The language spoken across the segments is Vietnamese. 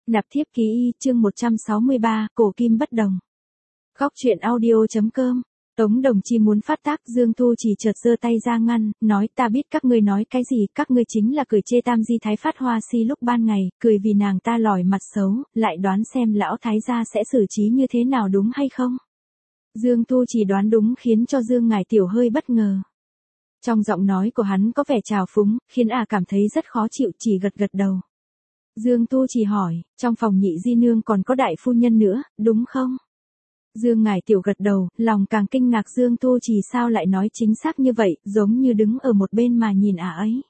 Nạp thiếp ký y, chương 163, cổ kim bất đồng. Góc truyện audio.com. Tống Đồng Chi muốn phát tác, Dương Thu chỉ chợt giơ tay ra ngăn, nói ta biết các ngươi nói cái gì, các ngươi chính là cười chê Tam Di Thái Phát Hoa Si lúc ban ngày, cười vì nàng ta lòi mặt xấu, lại đoán xem lão thái gia sẽ xử trí như thế nào đúng hay không. Dương Thu chỉ đoán đúng khiến cho Dương Ngải Tiểu hơi bất ngờ. Trong giọng nói của hắn có vẻ trào phúng, khiến cảm thấy rất khó chịu, chỉ gật gật đầu. Dương Tu chỉ hỏi, trong phòng nhị di nương còn có đại phu nhân nữa, đúng không? Dương Ngải Tiểu gật đầu, lòng càng kinh ngạc Dương Tu chỉ sao lại nói chính xác như vậy, giống như đứng ở một bên mà nhìn ấy.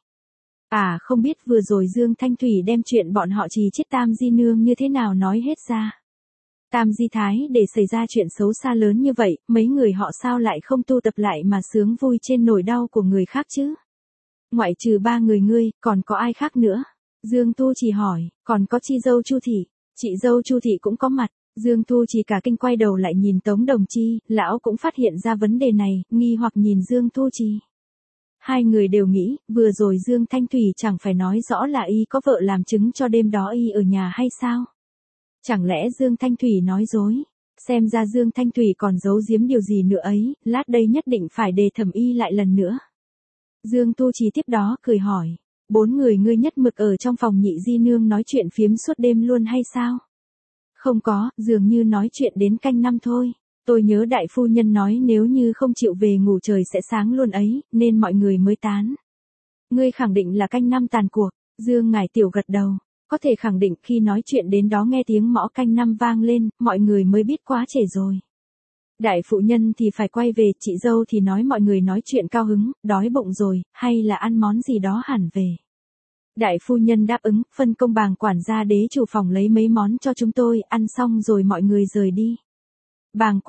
Không biết vừa rồi Dương Thanh Thủy đem chuyện bọn họ trì chiết Tam Di Nương như thế nào nói hết ra. Tam Di Thái để xảy ra chuyện xấu xa lớn như vậy, mấy người họ sao lại không tu tập lại mà sướng vui trên nỗi đau của người khác chứ? Ngoại trừ 3 người ngươi, còn có ai khác nữa? Dương Tu chỉ hỏi, còn có chị dâu Chu Thị. Chị dâu Chu Thị cũng có mặt. Dương Tu chỉ cả kinh quay đầu lại nhìn Tống Đồng Chi, lão cũng phát hiện ra vấn đề này, nghi hoặc nhìn Dương Tu Chi. Hai người đều nghĩ, vừa rồi Dương Thanh Thủy chẳng phải nói rõ là y có vợ làm chứng cho đêm đó y ở nhà hay sao? Chẳng lẽ Dương Thanh Thủy nói dối? Xem ra Dương Thanh Thủy còn giấu giếm điều gì nữa ấy, lát đây nhất định phải đề thẩm y lại lần nữa. Dương Tu Chi tiếp đó cười hỏi, 4 người ngươi nhất mực ở trong phòng nhị di nương nói chuyện phiếm suốt đêm luôn hay sao? Không có, dường như nói chuyện đến canh 5 thôi. Tôi nhớ đại phu nhân nói nếu như không chịu về ngủ trời sẽ sáng luôn ấy, nên mọi người mới tán. Ngươi khẳng định là canh 5 tàn cuộc. Dương Ngải Tiểu gật đầu. Có thể khẳng định khi nói chuyện đến đó nghe tiếng mõ canh 5 vang lên, mọi người mới biết quá trễ rồi. Đại phụ nhân thì phải quay về, chị dâu thì nói mọi người nói chuyện cao hứng, đói bụng rồi, hay là ăn món gì đó hẳn về. Đại phu nhân đáp ứng, phân công bàng quản gia đế chủ phòng lấy mấy món cho chúng tôi, ăn xong rồi mọi người rời đi. Bàng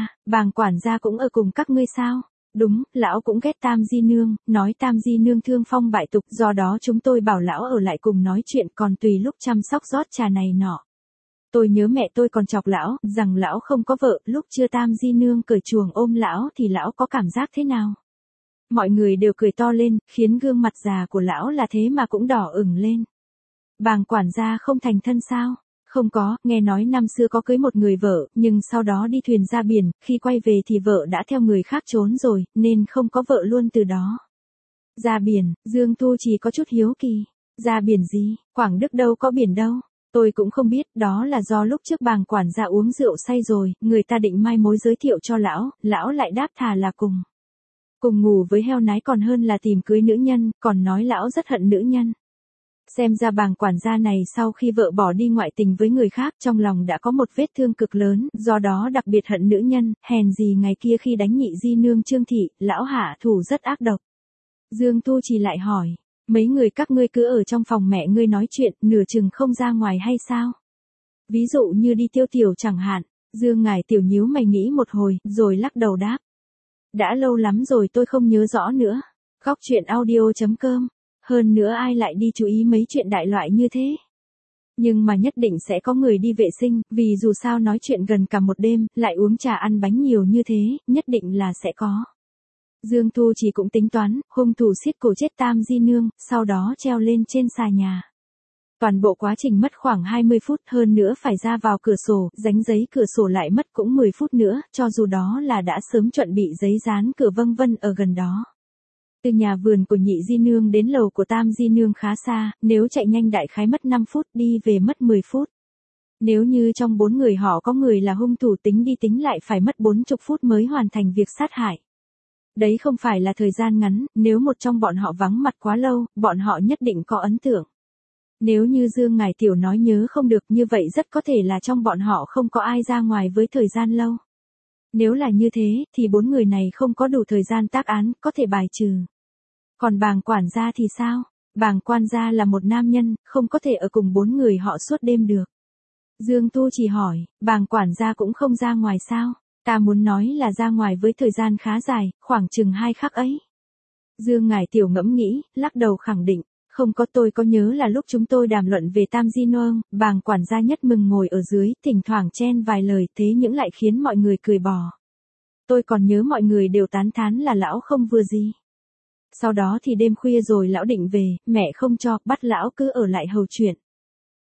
quản gia cũng ở cùng các ngươi sao? Đúng, lão cũng ghét Tam Di Nương, nói Tam Di Nương thương phong bại tục, do đó chúng tôi bảo lão ở lại cùng nói chuyện, còn tùy lúc chăm sóc rót trà này nọ. Tôi nhớ mẹ tôi còn chọc lão, rằng lão không có vợ, lúc chưa Tam Di Nương cởi chuồng ôm lão thì lão có cảm giác thế nào? Mọi người đều cười to lên, khiến gương mặt già của lão là thế mà cũng đỏ ửng lên. Bàng quản gia không thành thân sao? Không có, nghe nói năm xưa có cưới một người vợ, nhưng sau đó đi thuyền ra biển, khi quay về thì vợ đã theo người khác trốn rồi, nên không có vợ luôn từ đó. Ra biển, Dương Thu chỉ có chút hiếu kỳ. Ra biển gì, Quảng Đức đâu có biển đâu. Tôi cũng không biết, đó là do lúc trước bàng quản gia uống rượu say rồi, người ta định mai mối giới thiệu cho lão lại đáp thà là cùng ngủ với heo nái còn hơn là tìm cưới nữ nhân, còn nói lão rất hận nữ nhân. Xem ra bàng quản gia này sau khi vợ bỏ đi ngoại tình với người khác trong lòng đã có một vết thương cực lớn, do đó đặc biệt hận nữ nhân, hèn gì ngày kia khi đánh nhị di nương Trương Thị, lão hạ thủ rất ác độc. Dương Tu chỉ lại hỏi, mấy người các ngươi cứ ở trong phòng mẹ ngươi nói chuyện, nửa chừng không ra ngoài hay sao? Ví dụ như đi tiêu tiểu chẳng hạn. Dương Ngải Tiểu nhíu mày nghĩ một hồi, rồi lắc đầu đáp. Đã lâu lắm rồi tôi không nhớ rõ nữa. Góc truyện audio.com. Hơn nữa ai lại đi chú ý mấy chuyện đại loại như thế. Nhưng mà nhất định sẽ có người đi vệ sinh, vì dù sao nói chuyện gần cả một đêm, lại uống trà ăn bánh nhiều như thế, nhất định là sẽ có. Dương Thu chỉ cũng tính toán, hung thủ xiết cổ chết Tam Di Nương, sau đó treo lên trên xà nhà. Toàn bộ quá trình mất khoảng 20 phút, hơn nữa phải ra vào cửa sổ, dánh giấy cửa sổ lại mất cũng 10 phút nữa, cho dù đó là đã sớm chuẩn bị giấy dán cửa vân vân ở gần đó. Từ nhà vườn của nhị di nương đến lầu của Tam Di Nương khá xa, nếu chạy nhanh đại khái mất 5 phút, đi về mất 10 phút. Nếu như trong 4 người họ có người là hung thủ tính đi tính lại phải mất 40 phút mới hoàn thành việc sát hại. Đấy không phải là thời gian ngắn, nếu một trong bọn họ vắng mặt quá lâu, bọn họ nhất định có ấn tượng. Nếu như Dương Ngải Tiểu nói nhớ không được như vậy rất có thể là trong bọn họ không có ai ra ngoài với thời gian lâu. Nếu là như thế, thì 4 người này không có đủ thời gian tác án, có thể bài trừ. Còn bàng quản gia thì sao? Bàng quan gia là một nam nhân, không có thể ở cùng 4 người họ suốt đêm được. Dương Tu chỉ hỏi, bàng quản gia cũng không ra ngoài sao? Ta muốn nói là ra ngoài với thời gian khá dài, khoảng chừng 2 khắc ấy. Dương Ngải Tiểu ngẫm nghĩ, lắc đầu khẳng định. Không có, tôi có nhớ là lúc chúng tôi đàm luận về Tam Di Nương, bàng quản gia nhất mừng ngồi ở dưới, thỉnh thoảng chen vài lời, thế nhưng lại khiến mọi người cười bỏ. Tôi còn nhớ mọi người đều tán thán là lão không vừa gì. Sau đó thì đêm khuya rồi lão định về, mẹ không cho, bắt lão cứ ở lại hầu chuyện.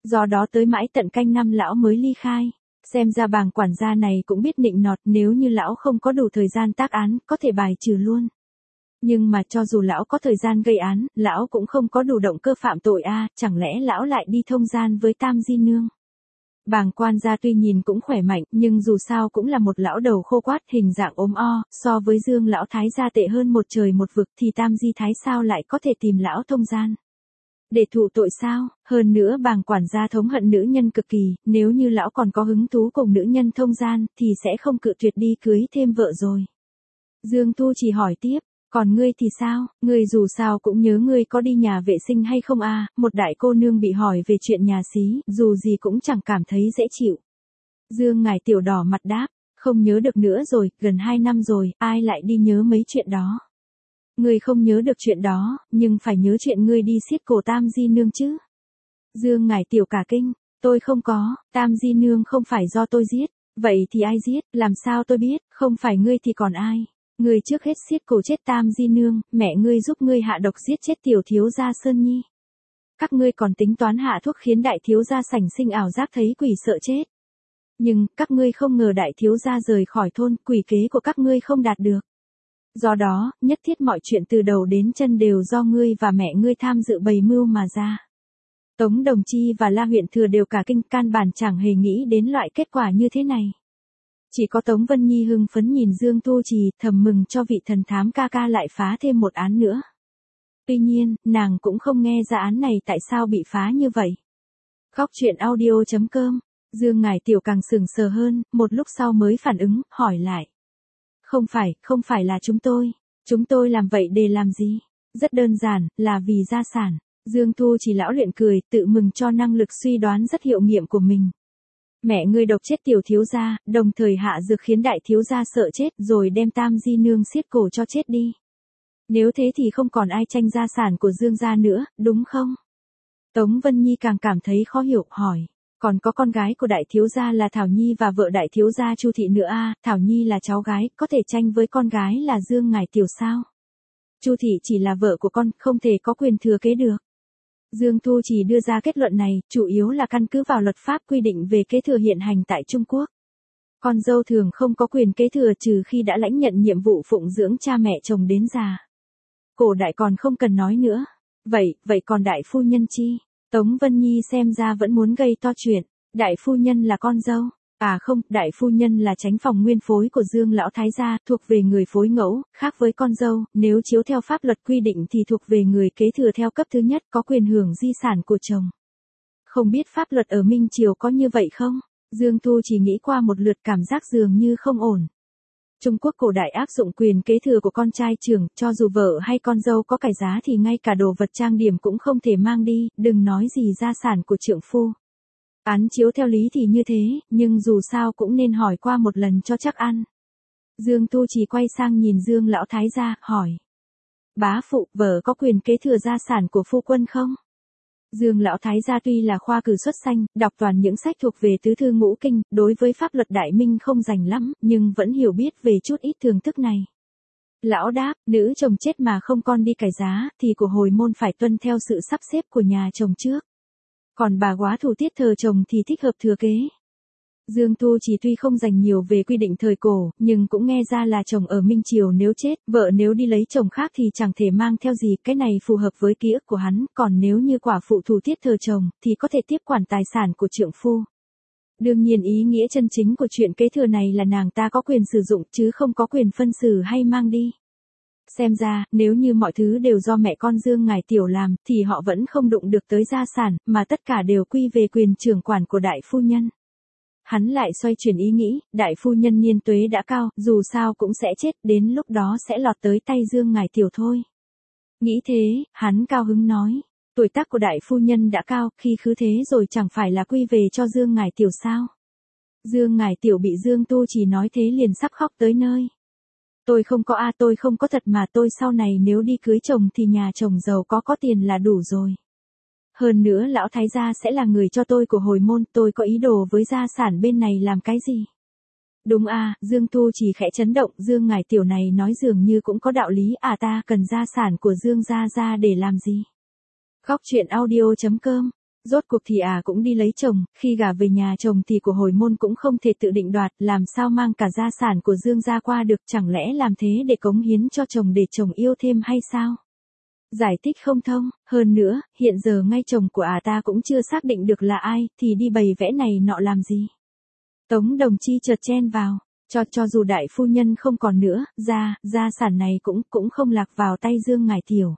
Do đó tới mãi tận canh năm lão mới ly khai. Xem ra bàng quản gia này cũng biết nịnh nọt, nếu như lão không có đủ thời gian tác án, có thể bài trừ luôn. Nhưng mà cho dù lão có thời gian gây án, lão cũng không có đủ động cơ phạm tội chẳng lẽ lão lại đi thông gian với Tam Di Nương. Bàng quan gia tuy nhìn cũng khỏe mạnh, nhưng dù sao cũng là một lão đầu khô quát, hình dạng ốm o, so với Dương lão thái gia tệ hơn một trời một vực, thì Tam Di thái sao lại có thể tìm lão thông gian. Để thụ tội sao? Hơn nữa bàng quản gia thống hận nữ nhân cực kỳ, nếu như lão còn có hứng thú cùng nữ nhân thông gian, thì sẽ không cự tuyệt đi cưới thêm vợ rồi. Dương Thu chỉ hỏi tiếp, còn ngươi thì sao? Ngươi dù sao cũng nhớ ngươi có đi nhà vệ sinh hay không một đại cô nương bị hỏi về chuyện nhà xí, dù gì cũng chẳng cảm thấy dễ chịu. Dương Ngải Tiểu đỏ mặt đáp, không nhớ được nữa rồi, gần 2 năm rồi, ai lại đi nhớ mấy chuyện đó. Ngươi không nhớ được chuyện đó, nhưng phải nhớ chuyện ngươi đi xiết cổ Tam Di Nương chứ. Dương Ngải Tiểu cả kinh, tôi không có, Tam Di Nương không phải do tôi giết, vậy thì ai giết, làm sao tôi biết, không phải ngươi thì còn ai. Ngươi trước hết xiết cổ chết Tam Di Nương, mẹ ngươi giúp ngươi hạ độc giết chết tiểu thiếu gia Sơn Nhi. Các ngươi còn tính toán hạ thuốc khiến đại thiếu gia sảnh sinh ảo giác thấy quỷ sợ chết. Nhưng, các ngươi không ngờ đại thiếu gia rời khỏi thôn, quỷ kế của các ngươi không đạt được. Do đó, nhất thiết mọi chuyện từ đầu đến chân đều do ngươi và mẹ ngươi tham dự bày mưu mà ra. Tống Đồng Chi và La Huyện Thừa đều cả kinh, căn bản chẳng hề nghĩ đến loại kết quả như thế này. Chỉ có Tống Vân Nhi hưng phấn nhìn Dương Tu Trì, thầm mừng cho vị thần thám ca ca lại phá thêm một án nữa. Tuy nhiên, nàng cũng không nghe ra án này tại sao bị phá như vậy. Góc truyện audio.com, Dương Ngải Tiểu càng sững sờ hơn, một lúc sau mới phản ứng, hỏi lại. Không phải là chúng tôi làm vậy để làm gì? Rất đơn giản, là vì gia sản. Dương Tu Trì lão luyện cười, tự mừng cho năng lực suy đoán rất hiệu nghiệm của mình. Mẹ ngươi độc chết tiểu thiếu gia, đồng thời hạ dược khiến đại thiếu gia sợ chết rồi đem Tam Di Nương xiết cổ cho chết đi. Nếu thế thì không còn ai tranh gia sản của Dương gia nữa, đúng không? Tống Vân Nhi càng cảm thấy khó hiểu, hỏi. Còn có con gái của đại thiếu gia là Thảo Nhi và vợ đại thiếu gia Chu Thị nữa Thảo Nhi là cháu gái, có thể tranh với con gái là Dương Ngải Tiểu sao? Chu Thị chỉ là vợ của con, không thể có quyền thừa kế được. Dương Thu chỉ đưa ra kết luận này, chủ yếu là căn cứ vào luật pháp quy định về kế thừa hiện hành tại Trung Quốc. Con dâu thường không có quyền kế thừa trừ khi đã lãnh nhận nhiệm vụ phụng dưỡng cha mẹ chồng đến già. Cổ đại còn không cần nói nữa. Vậy còn đại phu nhân chi? Tống Vân Nhi xem ra vẫn muốn gây to chuyện. Đại phu nhân là con dâu. Không, đại phu nhân là chánh phòng nguyên phối của Dương lão thái gia, thuộc về người phối ngẫu, khác với con dâu, nếu chiếu theo pháp luật quy định thì thuộc về người kế thừa theo cấp thứ nhất, có quyền hưởng di sản của chồng. Không biết pháp luật ở Minh Triều có như vậy không? Dương Thu chỉ nghĩ qua một lượt, cảm giác dường như không ổn. Trung Quốc cổ đại áp dụng quyền kế thừa của con trai trưởng, cho dù vợ hay con dâu có cải giá thì ngay cả đồ vật trang điểm cũng không thể mang đi, đừng nói gì gia sản của trượng phu. Án chiếu theo lý thì như thế, nhưng dù sao cũng nên hỏi qua một lần cho chắc ăn. Dương Tu chỉ quay sang nhìn Dương lão thái gia, hỏi. Bá phụ, vợ có quyền kế thừa gia sản của phu quân không? Dương lão thái gia tuy là khoa cử xuất sanh, đọc toàn những sách thuộc về tứ thư ngũ kinh, đối với pháp luật đại minh không rành lắm, nhưng vẫn hiểu biết về chút ít thường thức này. Lão đáp, nữ chồng chết mà không con đi cải giá, thì của hồi môn phải tuân theo sự sắp xếp của nhà chồng trước. Còn bà góa thủ tiết thờ chồng thì thích hợp thừa kế. Dương Tu chỉ tuy không dành nhiều về quy định thời cổ, nhưng cũng nghe ra là chồng ở Minh Triều nếu chết, vợ nếu đi lấy chồng khác thì chẳng thể mang theo gì, cái này phù hợp với ký ức của hắn, còn nếu như quả phụ thủ tiết thờ chồng, thì có thể tiếp quản tài sản của trượng phu. Đương nhiên ý nghĩa chân chính của chuyện kế thừa này là nàng ta có quyền sử dụng chứ không có quyền phân xử hay mang đi. Xem ra, nếu như mọi thứ đều do mẹ con Dương Ngải Tiểu làm, thì họ vẫn không đụng được tới gia sản, mà tất cả đều quy về quyền trưởng quản của đại phu nhân. Hắn lại xoay chuyển ý nghĩ, đại phu nhân niên tuế đã cao, dù sao cũng sẽ chết, đến lúc đó sẽ lọt tới tay Dương Ngải Tiểu thôi. Nghĩ thế, hắn cao hứng nói, tuổi tác của đại phu nhân đã cao, khi khứ thế rồi chẳng phải là quy về cho Dương Ngải Tiểu sao? Dương Ngải Tiểu bị Dương Tu chỉ nói thế liền sắp khóc tới nơi. Tôi không có thật mà, tôi sau này nếu đi cưới chồng thì nhà chồng giàu có tiền là đủ rồi. Hơn nữa lão thái gia sẽ là người cho tôi của hồi môn, tôi có ý đồ với gia sản bên này làm cái gì? Đúng Dương Tu chỉ khẽ chấn động, Dương Ngải Tiểu này nói dường như cũng có đạo lý, ta cần gia sản của Dương gia để làm gì? Góc truyện audio.com Rốt cuộc thì cũng đi lấy chồng, khi gả về nhà chồng thì của hồi môn cũng không thể tự định đoạt, làm sao mang cả gia sản của Dương gia qua được, chẳng lẽ làm thế để cống hiến cho chồng để chồng yêu thêm hay sao? Giải thích không thông, hơn nữa, hiện giờ ngay chồng của ta cũng chưa xác định được là ai, thì đi bày vẽ này nọ làm gì? Tống Đồng Chi chợt chen vào, cho dù đại phu nhân không còn nữa, gia sản này cũng không lạc vào tay Dương Ngải Tiểu.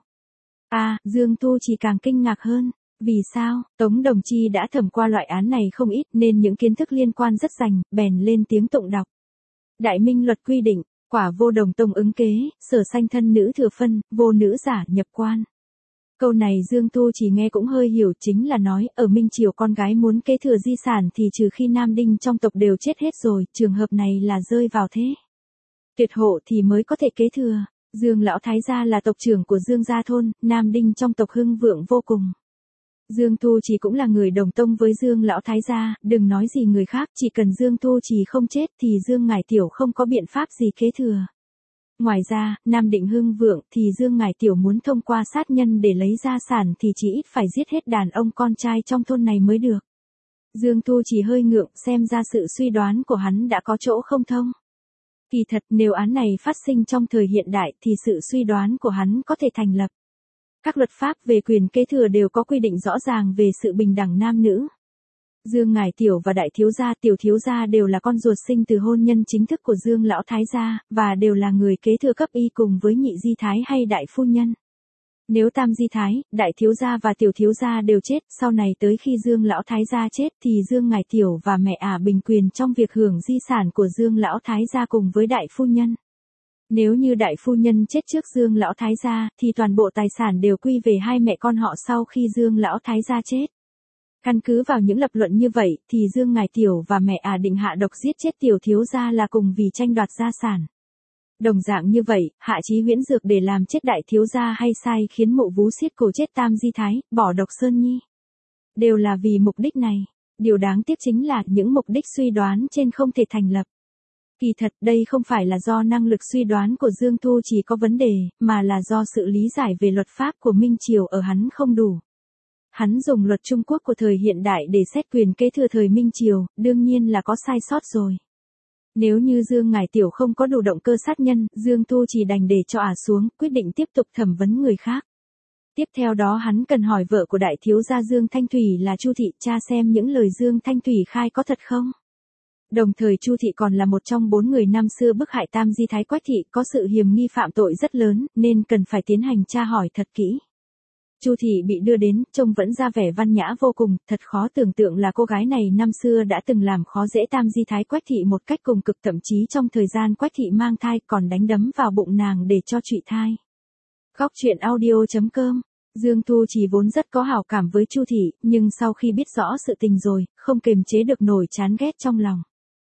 Dương Thu chỉ càng kinh ngạc hơn. Vì sao? Tống Đồng Chi đã thẩm qua loại án này không ít nên những kiến thức liên quan rất rành, bèn lên tiếng tụng đọc. Đại Minh luật quy định, quả vô đồng tông ứng kế, sở sanh thân nữ thừa phân, vô nữ giả nhập quan. Câu này Dương Thu chỉ nghe cũng hơi hiểu, chính là nói ở Minh Triều con gái muốn kế thừa di sản thì trừ khi nam đinh trong tộc đều chết hết rồi, trường hợp này là rơi vào thế tuyệt hộ thì mới có thể kế thừa. Dương lão thái gia là tộc trưởng của Dương gia thôn, nam đinh trong tộc hưng vượng vô cùng. Dương Thu Trì cũng là người đồng tông với Dương lão thái gia, đừng nói gì người khác, chỉ cần Dương Thu Trì không chết thì Dương Ngải Tiểu không có biện pháp gì kế thừa. Ngoài ra, Nam Định hưng vượng thì Dương Ngải Tiểu muốn thông qua sát nhân để lấy gia sản thì chỉ ít phải giết hết đàn ông con trai trong thôn này mới được. Dương Thu Trì hơi ngượng, xem ra sự suy đoán của hắn đã có chỗ không thông. Kỳ thật nếu án này phát sinh trong thời hiện đại thì sự suy đoán của hắn có thể thành lập. Các luật pháp về quyền kế thừa đều có quy định rõ ràng về sự bình đẳng nam nữ. Dương Ngải Tiểu và đại tiểu thiếu gia đều là con ruột sinh từ hôn nhân chính thức của Dương lão thái gia, và đều là người kế thừa cấp y cùng với nhị di thái hay đại phu nhân. Nếu tam di thái, đại thiếu gia và tiểu thiếu gia đều chết, sau này tới khi Dương lão thái gia chết thì Dương Ngải Tiểu và mẹ bình quyền trong việc hưởng di sản của Dương lão thái gia cùng với đại phu nhân. Nếu như đại phu nhân chết trước Dương lão thái gia thì toàn bộ tài sản đều quy về hai mẹ con họ sau khi Dương lão thái gia chết. Căn cứ vào những lập luận như vậy thì Dương Ngải Tiểu và mẹ định hạ độc giết chết tiểu thiếu gia là cùng vì tranh đoạt gia sản. Đồng dạng như vậy, hạ chí huyễn dược để làm chết đại thiếu gia hay sai khiến Mộ Vú xiết cổ chết tam di thái, bỏ độc Sơn Nhi. Đều là vì mục đích này. Điều đáng tiếc chính là những mục đích suy đoán trên không thể thành lập. Kỳ thật đây không phải là do năng lực suy đoán của Dương Thu Trì có vấn đề, mà là do sự lý giải về luật pháp của Minh Triều ở hắn không đủ. Hắn dùng luật Trung Quốc của thời hiện đại để xét quyền kế thừa thời Minh Triều, đương nhiên là có sai sót rồi. Nếu như Dương Ngải Tiểu không có đủ động cơ sát nhân, Dương Thu Trì đành để cho xuống, quyết định tiếp tục thẩm vấn người khác. Tiếp theo đó hắn cần hỏi vợ của đại thiếu gia Dương Thanh Thủy là Chu Thị, tra xem những lời Dương Thanh Thủy khai có thật không. Đồng thời Chu Thị còn là một trong 4 người năm xưa bức hại tam di thái Quách Thị, có sự hiềm nghi phạm tội rất lớn, nên cần phải tiến hành tra hỏi thật kỹ. Chu Thị bị đưa đến, trông vẫn ra vẻ văn nhã vô cùng, thật khó tưởng tượng là cô gái này năm xưa đã từng làm khó dễ tam di thái Quách Thị một cách cùng cực, thậm chí trong thời gian Quách Thị mang thai còn đánh đấm vào bụng nàng để cho trụy thai. Góc truyện audio.com. Dương Thu Trì vốn rất có hảo cảm với Chu Thị, nhưng sau khi biết rõ sự tình rồi, không kềm chế được nổi chán ghét trong lòng.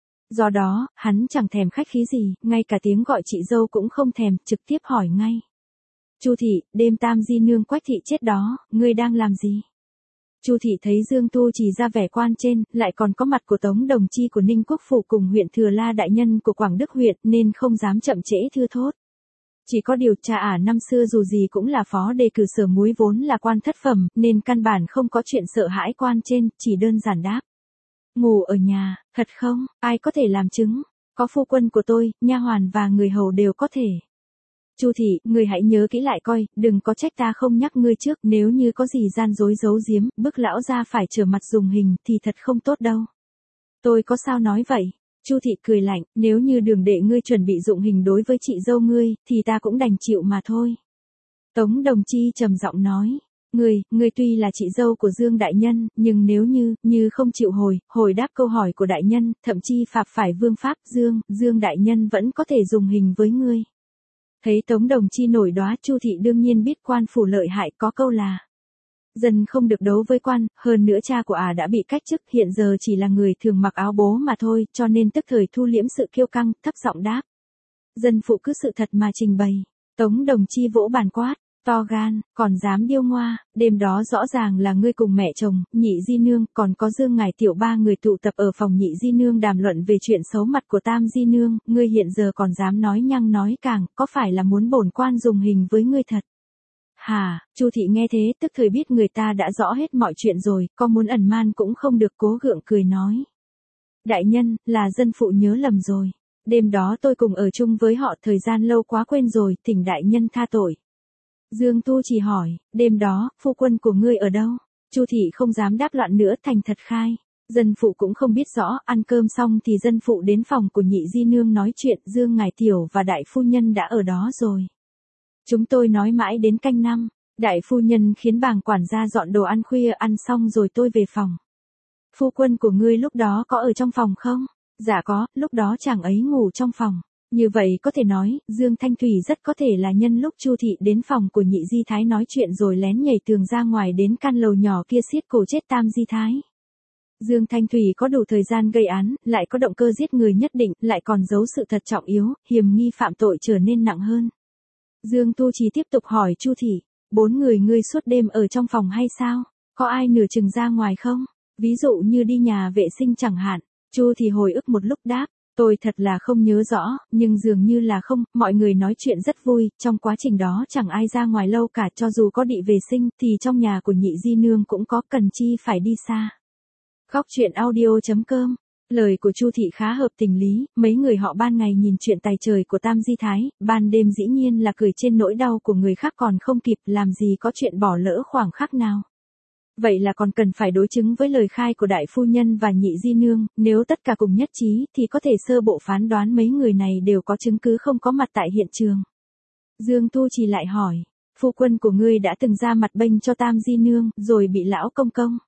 Do đó, hắn chẳng thèm khách khí gì, ngay cả tiếng gọi chị dâu cũng không thèm, trực tiếp hỏi ngay. Chu Thị, đêm tam di nương Quách Thị chết đó, ngươi đang làm gì? Chu Thị thấy Dương Thu Trì ra vẻ quan trên, lại còn có mặt của Tống Đồng Chi của Ninh Quốc Phủ cùng huyện Thừa La đại nhân của Quảng Đức huyện nên không dám chậm trễ thưa thốt. Chỉ có điều cha năm xưa dù gì cũng là phó đề cử sở muối vốn là quan thất phẩm, nên căn bản không có chuyện sợ hãi quan trên, chỉ đơn giản đáp. Ngủ ở nhà, thật không, ai có thể làm chứng, có phu quân của tôi, nha hoàn và người hầu đều có thể. Chu Thị, ngươi hãy nhớ kỹ lại coi, đừng có trách ta không nhắc ngươi trước, nếu như có gì gian dối giấu giếm, bức lão ra phải trở mặt dùng hình thì thật không tốt đâu. Tôi có sao nói vậy? Chu Thị cười lạnh, nếu như Đường đệ ngươi chuẩn bị dụng hình đối với chị dâu ngươi, thì ta cũng đành chịu mà thôi. Tống Đồng Chi trầm giọng nói, ngươi tuy là chị dâu của Dương đại nhân, nhưng nếu như không chịu hồi đáp câu hỏi của đại nhân, thậm chí phạm phải vương pháp, Dương đại nhân vẫn có thể dùng hình với ngươi. Thấy Tống Đồng Chi nổi đoá, Chu Thị đương nhiên biết quan phủ lợi hại, có câu là dân không được đấu với quan, hơn nữa cha của đã bị cách chức, hiện giờ chỉ là người thường mặc áo bố mà thôi, cho nên tức thời thu liễm sự kiêu căng, thấp giọng đáp. Dân phụ cứ sự thật mà trình bày. Tống Đồng Chi vỗ bàn quát, to gan, còn dám điêu ngoa, đêm đó rõ ràng là ngươi cùng mẹ chồng, nhị di nương, còn có Dương Ngải Tiểu 3 người tụ tập ở phòng nhị di nương đàm luận về chuyện xấu mặt của tam di nương, ngươi hiện giờ còn dám nói nhăng nói càng, có phải là muốn bổn quan dùng hình với ngươi thật? Hả, Chu thị nghe thế tức thời biết người ta đã rõ hết mọi chuyện rồi, có muốn ẩn man cũng không được, cố gượng cười nói. Đại nhân, là dân phụ nhớ lầm rồi. Đêm đó tôi cùng ở chung với họ thời gian lâu quá quên rồi, thỉnh đại nhân tha tội. Dương Tu chỉ hỏi, đêm đó, phu quân của ngươi ở đâu? Chu thị không dám đáp loạn nữa, thành thật khai. Dân phụ cũng không biết rõ, ăn cơm xong thì dân phụ đến phòng của nhị di nương nói chuyện, Dương ngài tiểu và đại phu nhân đã ở đó rồi. Chúng tôi nói mãi đến canh 5, đại phu nhân khiến bàng quản gia dọn đồ ăn khuya, ăn xong rồi tôi về phòng. Phu quân của ngươi lúc đó có ở trong phòng không? Dạ có, lúc đó chàng ấy ngủ trong phòng. Như vậy có thể nói, Dương Thanh Thủy rất có thể là nhân lúc Chu thị đến phòng của nhị di thái nói chuyện rồi lén nhảy tường ra ngoài đến căn lầu nhỏ kia xiết cổ chết tam di thái. Dương Thanh Thủy có đủ thời gian gây án, lại có động cơ giết người nhất định, lại còn giấu sự thật trọng yếu, hiềm nghi phạm tội trở nên nặng hơn. Dương Tu Chí tiếp tục hỏi Chu thị, 4 người ngươi suốt đêm ở trong phòng hay sao? Có ai nửa chừng ra ngoài không? Ví dụ như đi nhà vệ sinh chẳng hạn. Chu thì hồi ức một lúc đáp, tôi thật là không nhớ rõ, nhưng dường như là không, mọi người nói chuyện rất vui, trong quá trình đó chẳng ai ra ngoài lâu cả, cho dù có đi vệ sinh thì trong nhà của nhị di nương cũng có, cần chi phải đi xa. Góc truyện audio.com. Lời của Chu thị khá hợp tình lý, mấy người họ ban ngày nhìn chuyện tài trời của Tam Di Thái, ban đêm dĩ nhiên là cười trên nỗi đau của người khác còn không kịp, làm gì có chuyện bỏ lỡ khoảng khắc nào. Vậy là còn cần phải đối chứng với lời khai của đại phu nhân và nhị di nương, nếu tất cả cùng nhất trí thì có thể sơ bộ phán đoán mấy người này đều có chứng cứ không có mặt tại hiện trường. Dương Tu Trì lại hỏi, phu quân của ngươi đã từng ra mặt bênh cho Tam Di Nương, rồi bị lão công công,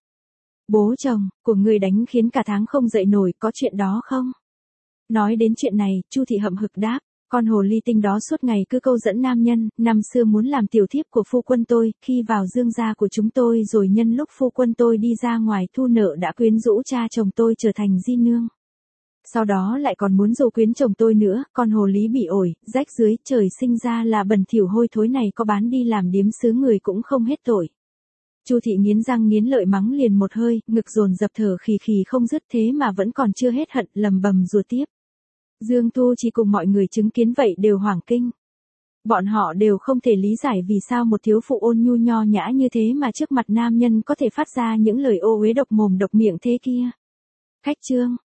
bố chồng của ngươi đánh khiến cả tháng không dậy nổi, có chuyện đó không? Nói đến chuyện này, Chu thị hậm hực đáp, con hồ ly tinh đó suốt ngày cứ câu dẫn nam nhân, năm xưa muốn làm tiểu thiếp của phu quân tôi, khi vào Dương gia của chúng tôi rồi nhân lúc phu quân tôi đi ra ngoài thu nợ đã quyến rũ cha chồng tôi trở thành di nương. Sau đó lại còn muốn dụ quyến chồng tôi nữa, con hồ lý bị ổi, rách dưới, trời sinh ra là bẩn thỉu hôi thối này, có bán đi làm điếm xứ người cũng không hết tội. Chu thị nghiến răng nghiến lợi mắng liền một hơi, ngực dồn dập thở khì khì không dứt, thế mà vẫn còn chưa hết hận, lầm bầm rủa tiếp. Dương Tu chỉ cùng mọi người chứng kiến vậy đều hoảng kinh. Bọn họ đều không thể lý giải vì sao một thiếu phụ ôn nhu nho nhã như thế mà trước mặt nam nhân có thể phát ra những lời ô uế độc mồm độc miệng thế kia. Khách trương,